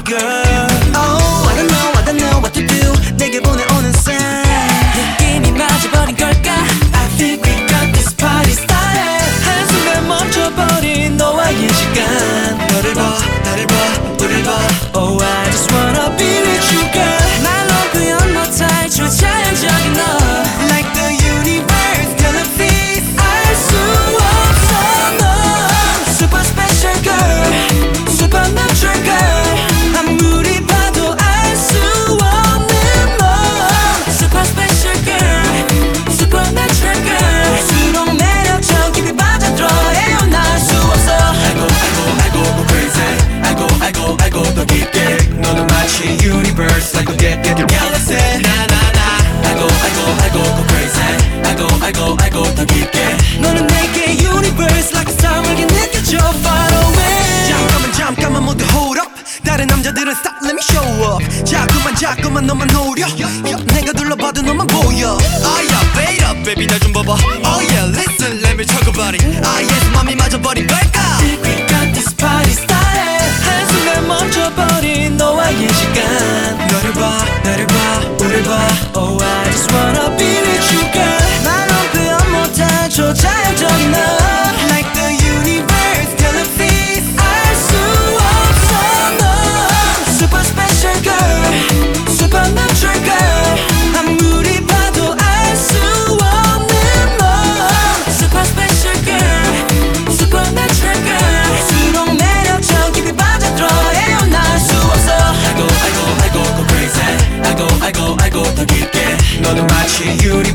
girl. Oh, I don't know what to do. 내게 보내오는 sign. 느낌이 맞아버린 걸까? I think we got this party started. 한순간 멈춰버린 너와의 시간. 너를 봐, 나를 봐, 우릴 봐. Oh, I just wanna be with you, girl. 말로 표현 못할 초자연적인 너 Like the universe, galaxies. 알 수 없어, 너. Super special girl, supernatural girl. 아무리 봐도 알 수 없는 너. Super special girl, supernatural girl. 갈수록 매력적 깊이 빠져들어 헤어날 수 없어. 알고 go crazy. 알고 더 깊게. 너는 마치 universe like a get galaxy. 나나나. 알고 go crazy. 알고 더 깊게. 너는 내게 universe like a star. 멀게 느껴져 far away. 잠깐만 모두 hold up. 다른 남자들은 stop let me show up. 자꾸만 너만 노려. 내가 둘러봐도 너만 보여. Oh yeah, wait up baby 날 좀 봐봐. Oh yeah, listen let me talk about it. Ah yes, 맘이 맞아버린 걸까? We got this party started. 한순간 멈춰버린 너와의 시간. 너를 봐, 나를 봐, 우릴 봐. Oh I just wanna be with you girl. 말로 표현 못한 초자연적인 너. Like the universe, galaxies. 알 수 없어 너. Super special girl, supernatural girl. 아무리 봐도 알 수 없는 너. Super special girl, supernatural girl. 갈수록 매력적 깊이 빠져들어 헤어날 수 없어. 알고 go crazy. 알고 더 깊게. 너는 마치